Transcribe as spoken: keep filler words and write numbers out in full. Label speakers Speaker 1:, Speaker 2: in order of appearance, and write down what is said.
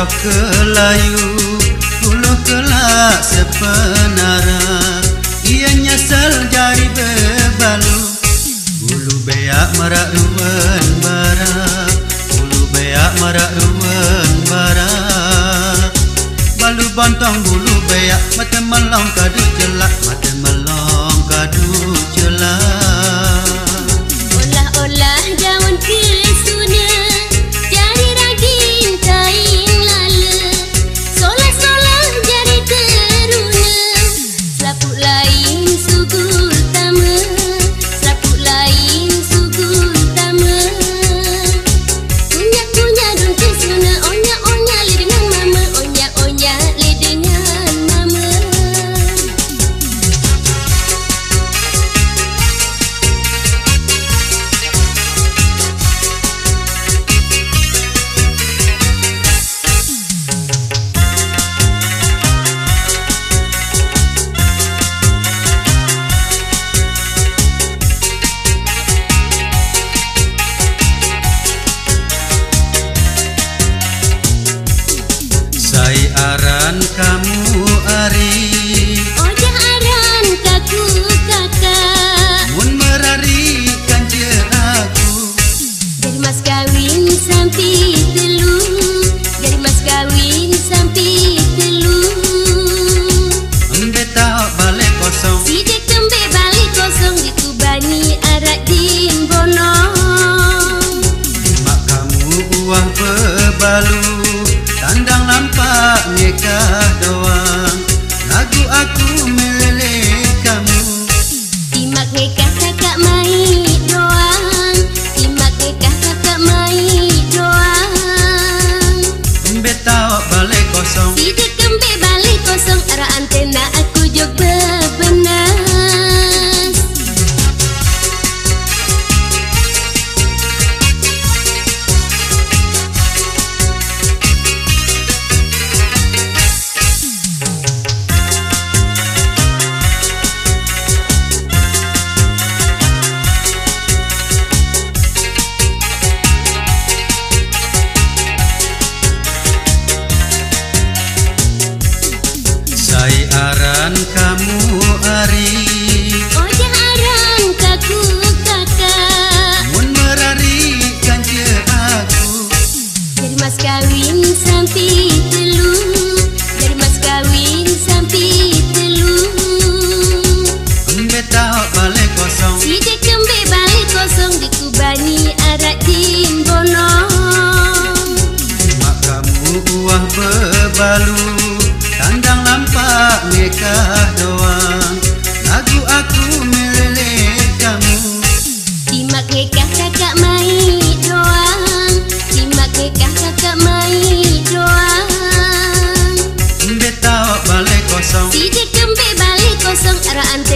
Speaker 1: Roh kelayu Puluh kelak sepenara Ia nyasal jari bebalu Bulu beak marak ruan bara Bulu beak marak ruan bara Balu bantang bulu beak Mata melong kadu jelak Mata melong kadu jelak
Speaker 2: Olah-olah daun kesuna Jari ragin kain lala Solah-solah jari teruna Selaput lain sugul tama Selaput lain sugul tama Kunyak-kunyak daun kesuna Onyak-onyak le dengan mama Onyak-onyak le dengan mama
Speaker 1: Sai aran kamu ari
Speaker 2: Ojah aran kaku kakak
Speaker 1: Mun merari kanje aku
Speaker 2: Dari mas kawin sampai telu Dari mas kawin sampai telu
Speaker 1: Embe tak balik kosong
Speaker 2: Sidik kembe balik kosong Dikubani arak din bonong
Speaker 1: Mak kamu uang bebalu Tandang nampak nikah doang Lagu aku meleleh kamu
Speaker 2: Timak nikah kakak mai doang Timak nikah kakak mai doang
Speaker 1: Embe tak balik kosong
Speaker 2: Sidik kembe balik kosong Arah antena aku jog bebenas
Speaker 1: Sai aran kamu ari
Speaker 2: Ojah aran kaku kakak
Speaker 1: Mun merari kanje aku
Speaker 2: Dari mas kawin sampai telu Dari mas kawin sampai telu
Speaker 1: Embe tak balik kosong
Speaker 2: Sidik kembe balik kosong Dikubani arak din bonong
Speaker 1: Mak kamu uang bebalu Tandang nampak nikah doang Lagu aku meleleh kamu
Speaker 2: Timak nikah kakak mai doang Timak nikah kakak mai doang
Speaker 1: Embe tak balik kosong
Speaker 2: Sidik kembe balik kosong Arah antena